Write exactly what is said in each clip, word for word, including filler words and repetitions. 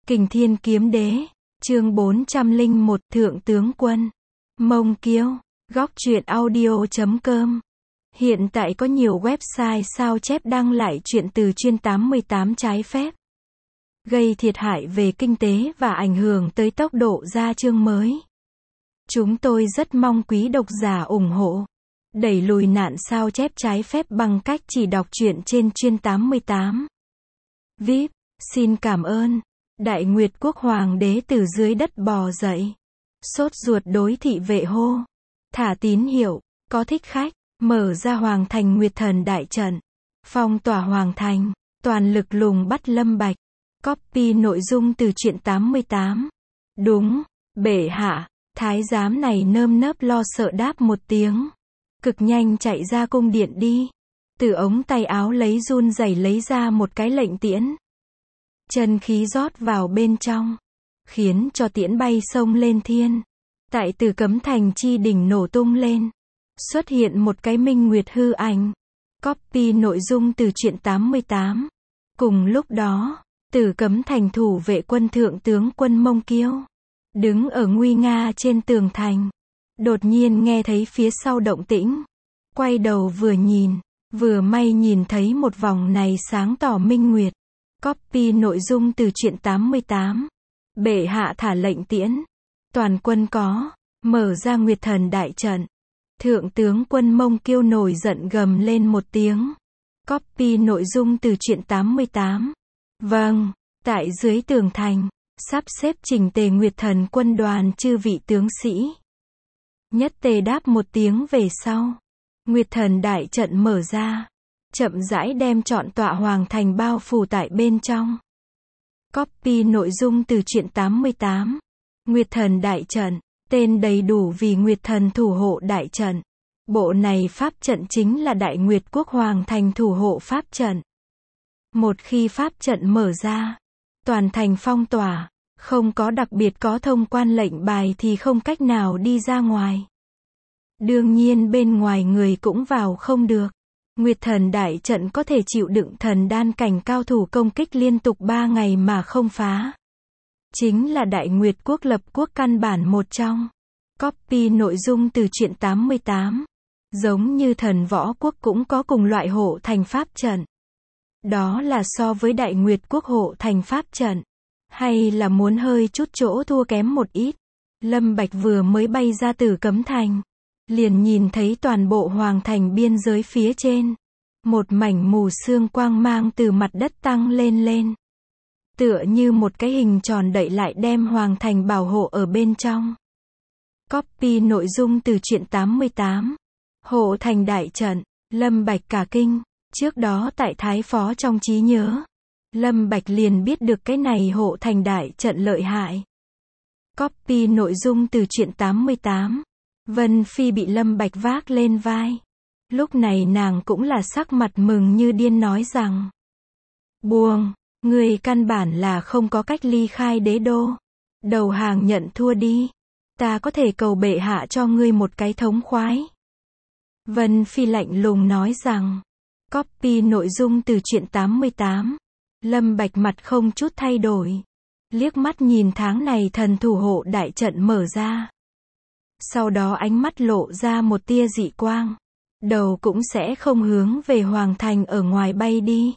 Kình Thiên Kiếm Đế, chương bốn trăm lẻ một, Thượng tướng quân, Mông Kiêu, góc truyện audio chấm com. Hiện tại có nhiều website sao chép đăng lại truyện từ chuyên tám mươi tám trái phép, gây thiệt hại về kinh tế và ảnh hưởng tới tốc độ ra chương mới. Chúng tôi rất mong quý độc giả ủng hộ, đẩy lùi nạn sao chép trái phép bằng cách chỉ đọc truyện trên chuyên tám mươi tám. vê i pê, xin cảm ơn. Đại Nguyệt Quốc Hoàng đế từ dưới đất bò dậy, sốt ruột đối thị vệ hô, thả tín hiệu, có thích khách, mở ra Hoàng thành Nguyệt Thần đại trận, phong tỏa Hoàng thành, toàn lực lùng bắt Lâm Bạch. Copy nội dung từ truyện tám mươi tám. Đúng, bệ hạ. Thái giám này nơm nớp lo sợ đáp một tiếng, cực nhanh chạy ra cung điện đi. Từ ống tay áo lấy run rẩy lấy ra một cái lệnh tiễn, chân khí rót vào bên trong, khiến cho tiễn bay sông lên thiên. Tại Tử Cấm Thành chi đỉnh nổ tung lên, xuất hiện một cái minh nguyệt hư ảnh. Copy nội dung từ truyện tám mươi tám. Cùng lúc đó, Tử Cấm Thành thủ vệ quân thượng tướng quân Mông Kiêu đứng ở nguy nga trên tường thành, đột nhiên nghe thấy phía sau động tĩnh, quay đầu vừa nhìn, vừa may nhìn thấy một vòng này sáng tỏ minh nguyệt. Copy nội dung từ truyện tám mươi tám. Bệ hạ thả lệnh tiễn, toàn quân có, mở ra Nguyệt Thần đại trận. Thượng tướng quân Mông Kiêu nổi giận gầm lên một tiếng. Copy nội dung từ truyện tám mươi tám. Vâng, tại dưới tường thành, sắp xếp chỉnh tề Nguyệt Thần quân đoàn chư vị tướng sĩ. Nhất tề đáp một tiếng về sau, Nguyệt Thần đại trận mở ra, chậm rãi đem trọn tọa Hoàng thành bao phủ tại bên trong. Copy nội dung từ truyện tám mươi tám. Nguyệt Thần đại trận, tên đầy đủ vì Nguyệt Thần thủ hộ đại trận. Bộ này pháp trận chính là Đại Nguyệt Quốc Hoàng thành thủ hộ pháp trận. Một khi pháp trận mở ra, toàn thành phong tỏa, không có đặc biệt có thông quan lệnh bài thì không cách nào đi ra ngoài. Đương nhiên bên ngoài người cũng vào không được. Nguyệt Thần đại trận có thể chịu đựng thần đan cảnh cao thủ công kích liên tục ba ngày mà không phá. Chính là Đại Nguyệt Quốc lập quốc căn bản một trong. Copy nội dung từ truyện tám mươi tám. Giống như Thần Võ Quốc cũng có cùng loại hộ thành pháp trận. Đó là so với Đại Nguyệt Quốc hộ thành pháp trận, hay là muốn hơi chút chỗ thua kém một ít. Lâm Bạch vừa mới bay ra Tử Cấm Thành, liền nhìn thấy toàn bộ Hoàng thành biên giới phía trên, một mảnh mù sương quang mang từ mặt đất tăng lên lên, tựa như một cái hình tròn đậy lại đem Hoàng thành bảo hộ ở bên trong. Copy nội dung từ truyện tám mươi tám. Hộ thành đại trận, Lâm Bạch cả kinh. Trước đó tại Thái Phó trong trí nhớ, Lâm Bạch liền biết được cái này hộ thành đại trận lợi hại. Copy nội dung từ truyện tám mươi tám. Vân Phi bị Lâm Bạch vác lên vai. Lúc này nàng cũng là sắc mặt mừng như điên nói rằng: Buông, ngươi căn bản là không có cách ly khai đế đô. Đầu hàng nhận thua đi. Ta có thể cầu bệ hạ cho ngươi một cái thống khoái. Vân Phi lạnh lùng nói rằng. Copy nội dung từ truyện tám mươi tám. Lâm Bạch mặt không chút thay đổi, liếc mắt nhìn tháng này thần thủ hộ đại trận mở ra. Sau đó ánh mắt lộ ra một tia dị quang, đầu cũng sẽ không hướng về Hoàng thành ở ngoài bay đi.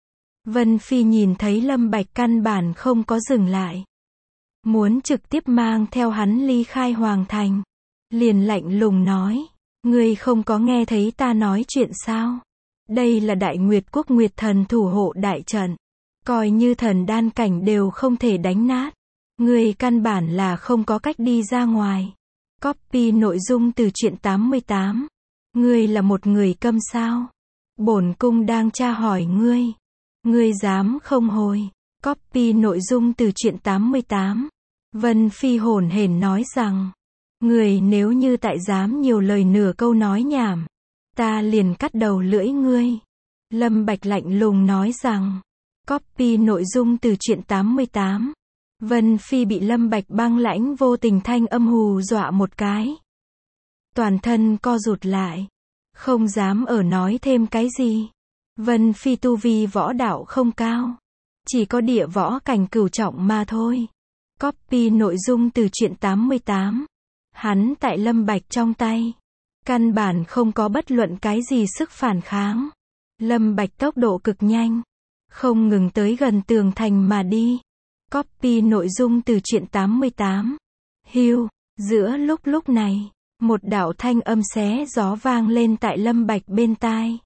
Vân Phi nhìn thấy Lâm Bạch căn bản không có dừng lại, muốn trực tiếp mang theo hắn ly khai Hoàng thành, liền lạnh lùng nói: Ngươi không có nghe thấy ta nói chuyện sao? Đây là Đại Nguyệt Quốc Nguyệt Thần thủ hộ đại trận, coi như thần đan cảnh đều không thể đánh nát. Ngươi căn bản là không có cách đi ra ngoài. Copy nội dung từ truyện tám mươi tám. Ngươi là một người câm sao? Bổn cung đang tra hỏi ngươi. Ngươi dám không hồi? Copy nội dung từ truyện tám mươi tám. Vân Phi hổn hển nói rằng: Ngươi nếu như tại dám nhiều lời nửa câu nói nhảm, ta liền cắt đầu lưỡi ngươi. Lâm Bạch lạnh lùng nói rằng. Copy nội dung từ truyện tám mươi tám. Vân Phi bị Lâm Bạch băng lãnh vô tình thanh âm hù dọa một cái, toàn thân co rụt lại, không dám ở nói thêm cái gì. Vân Phi tu vi võ đạo không cao, Chỉ có địa võ cảnh cửu trọng mà thôi. Copy nội dung từ truyện tám mươi tám. Hắn tại Lâm Bạch trong tay. Căn bản không có bất luận cái gì sức phản kháng. Lâm Bạch tốc độ cực nhanh. Không ngừng tới gần tường thành mà đi. Copy nội dung từ truyện tám mươi tám. Hưu, giữa lúc lúc này, một đạo thanh âm xé gió vang lên tại Lâm Bạch bên tai.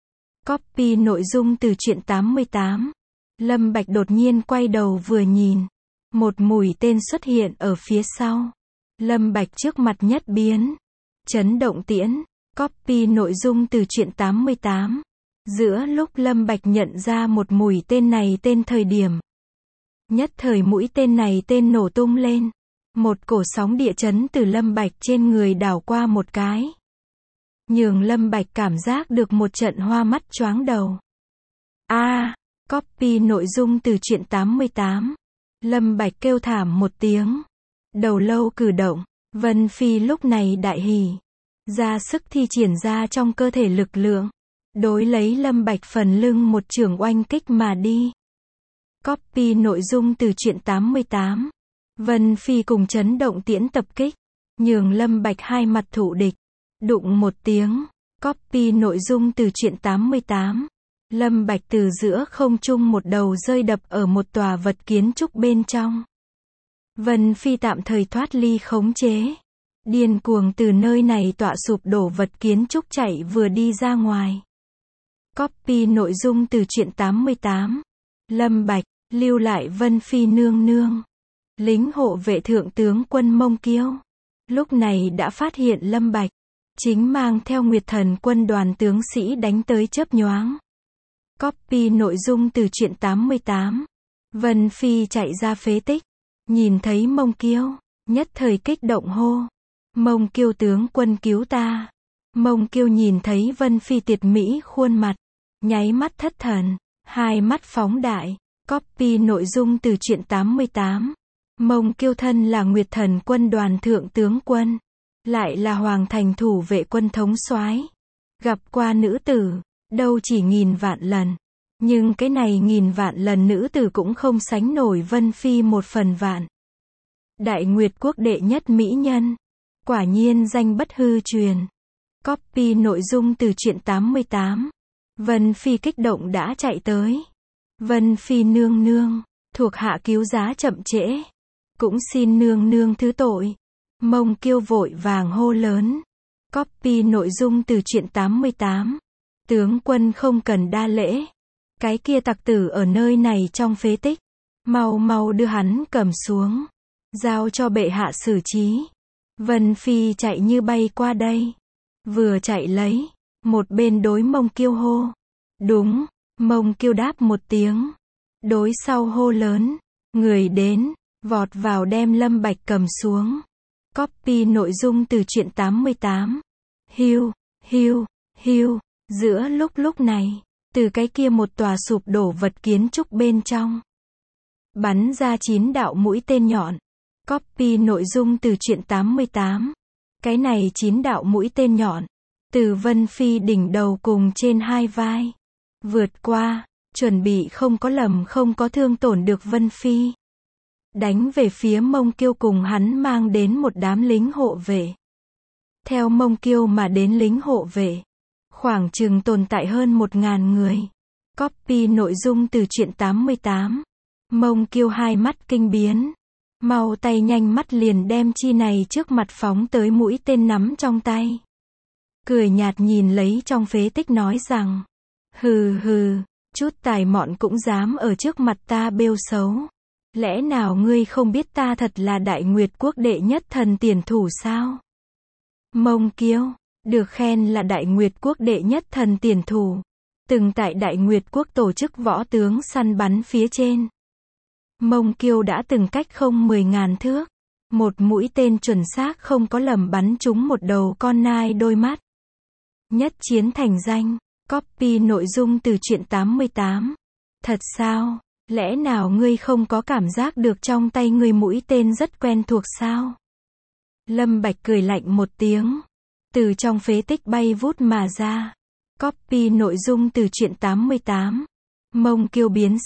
Copy nội dung từ truyện tám mươi tám. Lâm Bạch đột nhiên quay đầu vừa nhìn. Một mũi tên xuất hiện ở phía sau. Lâm Bạch trước mặt nhất biến. Chấn động tiễn. Copy nội dung từ truyện tám mươi tám. Giữa lúc Lâm Bạch nhận ra một mũi tên này tên thời điểm. Nhất thời mũi tên này tên nổ tung lên. Một cổ sóng địa chấn từ Lâm Bạch trên người đảo qua một cái. Nhường Lâm Bạch cảm giác được một trận hoa mắt choáng đầu. A, à, copy nội dung từ truyện tám mươi tám. Lâm Bạch kêu thảm một tiếng. Đầu lâu cử động. Vân Phi lúc này đại hỉ. Ra sức thi triển ra trong cơ thể lực lượng. Đối lấy Lâm Bạch phần lưng một chưởng oanh kích mà đi. Copy nội dung từ truyện tám mươi tám. Vân Phi cùng chấn động tiễn tập kích. Nhường Lâm Bạch hai mặt thụ địch. Đụng một tiếng. Copy nội dung từ truyện tám mươi tám. Lâm Bạch từ giữa không trung một đầu rơi đập ở một tòa vật kiến trúc bên trong. Vân Phi tạm thời thoát ly khống chế. Điên cuồng từ nơi này tọa sụp đổ vật kiến trúc chạy vừa đi ra ngoài. Copy nội dung từ truyện tám mươi tám. Lâm Bạch, lưu lại Vân Phi nương nương. Lính hộ vệ thượng tướng quân Mông Kiêu. Lúc này đã phát hiện Lâm Bạch. Chính mang theo Nguyệt Thần quân đoàn tướng sĩ đánh tới chớp nhoáng. Copy nội dung từ truyện tám mươi tám. Vân Phi chạy ra phế tích. Nhìn thấy Mông Kiêu. Nhất thời kích động hô. Mông Kiêu tướng quân cứu ta. Mông Kiêu nhìn thấy Vân Phi tuyệt mỹ khuôn mặt. Nháy mắt thất thần. Hai mắt phóng đại. Copy nội dung từ truyện tám mươi tám. Mông Kiêu thân là Nguyệt Thần quân đoàn thượng tướng quân. Lại là Hoàng thành thủ vệ quân thống soái. Gặp qua nữ tử. Đâu chỉ nghìn vạn lần. Nhưng cái này nghìn vạn lần nữ tử cũng không sánh nổi Vân Phi một phần vạn. Đại Nguyệt quốc đệ nhất mỹ nhân. Quả nhiên danh bất hư truyền. Copy nội dung từ truyện tám mươi tám. Vân Phi kích động đã chạy tới. Vân Phi nương nương. Thuộc hạ cứu giá chậm trễ. Cũng xin nương nương thứ tội. Mông Kiêu vội vàng hô lớn. Copy nội dung từ truyện tám mươi tám. Tướng quân không cần đa lễ. Cái kia tặc tử ở nơi này trong phế tích. Mau mau đưa hắn cầm xuống. Giao cho bệ hạ xử trí. Vân Phi chạy như bay qua đây. Vừa chạy lấy. Một bên đối Mông Kiêu hô. Đúng. Mông Kiêu đáp một tiếng. Đối sau hô lớn. Người đến. Vọt vào đem Lâm Bạch cầm xuống. Copy nội dung từ truyện tám mươi tám. Hiu, hiu, hiu. Giữa lúc lúc này. Từ cái kia một tòa sụp đổ vật kiến trúc bên trong. Bắn ra chín đạo mũi tên nhọn. Copy nội dung từ truyện tám mươi tám. Cái này chín đạo mũi tên nhọn. Từ Vân Phi đỉnh đầu cùng trên hai vai. Vượt qua. Chuẩn bị không có lầm không có thương tổn được Vân Phi. Đánh về phía Mông Kiêu cùng hắn mang đến một đám lính hộ vệ. Theo Mông Kiêu mà đến lính hộ vệ. Khoảng chừng tồn tại hơn một ngàn người. Copy nội dung từ truyện tám mươi tám. Mông Kiêu hai mắt kinh biến. Mau tay nhanh mắt liền đem chi này trước mặt phóng tới mũi tên nắm trong tay. Cười nhạt nhìn lấy trong phế tích nói rằng. Hừ hừ, chút tài mọn cũng dám ở trước mặt ta bêu xấu. Lẽ nào ngươi không biết ta thật là Đại Nguyệt quốc đệ nhất thần tiền thủ sao? Mông Kiêu, được khen là Đại Nguyệt quốc đệ nhất thần tiền thủ. Từng tại Đại Nguyệt quốc tổ chức võ tướng săn bắn phía trên. Mông Kiêu đã từng cách không mười ngàn thước. Một mũi tên chuẩn xác không có lầm bắn trúng một đầu con nai đôi mắt. Nhất chiến thành danh. Copy nội dung từ truyện tám mươi tám. Thật sao? Lẽ nào ngươi không có cảm giác được trong tay ngươi mũi tên rất quen thuộc sao? Lâm Bạch cười lạnh một tiếng. Từ trong phế tích bay vút mà ra. Copy nội dung từ truyện tám mươi tám. Mông Kiêu biến sắc.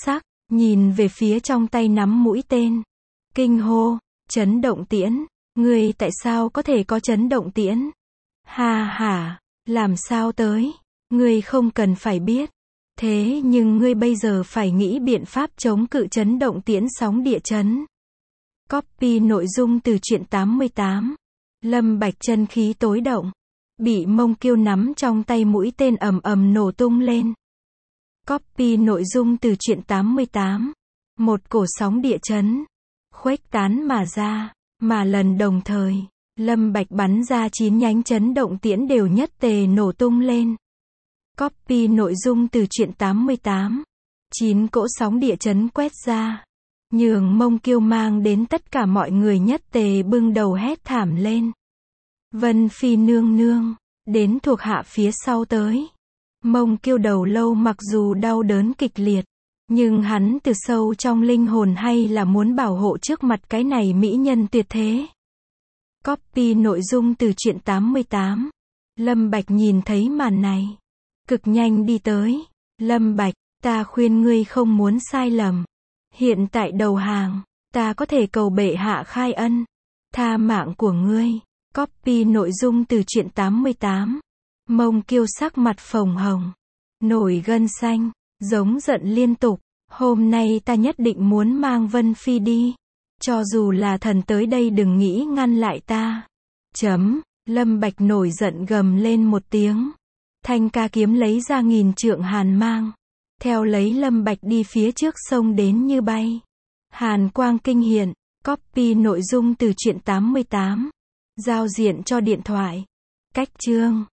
nhìn về phía trong tay nắm mũi tên. Kinh hô, chấn động tiễn, ngươi tại sao có thể có chấn động tiễn? Ha ha, làm sao tới? Ngươi không cần phải biết. Thế nhưng ngươi bây giờ phải nghĩ biện pháp chống cự chấn động tiễn sóng địa chấn. Copy nội dung từ truyện tám mươi tám. Lâm Bạch chân khí tối động. Bị Mông Kiêu nắm trong tay mũi tên ầm ầm nổ tung lên. Copy nội dung từ truyện tám mươi tám. Một cổ sóng địa chấn. Khuếch tán mà ra. Mà lần đồng thời, Lâm Bạch bắn ra chín nhánh chấn động tiễn đều nhất tề nổ tung lên. Copy nội dung từ truyện tám mươi tám. Chín cỗ sóng địa chấn quét ra. Nhường Mông Kiêu mang đến tất cả mọi người nhất tề bưng đầu hét thảm lên. Vân Phi nương nương, đến thuộc hạ phía sau tới. Mông Kiêu đầu lâu mặc dù đau đớn kịch liệt, nhưng hắn từ sâu trong linh hồn hay là muốn bảo hộ trước mặt cái này mỹ nhân tuyệt thế. Copy nội dung từ truyện tám mươi tám. Lâm Bạch nhìn thấy màn này. Cực nhanh đi tới. Lâm Bạch, ta khuyên ngươi không muốn sai lầm. Hiện tại đầu hàng, ta có thể cầu bệ hạ khai ân. Tha mạng của ngươi. Copy nội dung từ truyện tám mươi tám. Mông Kiêu sắc mặt phồng hồng. Nổi gân xanh, giống giận liên tục. Hôm nay ta nhất định muốn mang Vân Phi đi. Cho dù là thần tới đây đừng nghĩ ngăn lại ta. Chấm, Lâm Bạch nổi giận gầm lên một tiếng. Thanh ca kiếm lấy ra nghìn trượng hàn mang. Theo lấy Lâm Bạch đi phía trước sông đến như bay. Hàn quang kinh hiện. Copy nội dung từ truyện tám mươi tám. Giao diện cho điện thoại. Cách chương.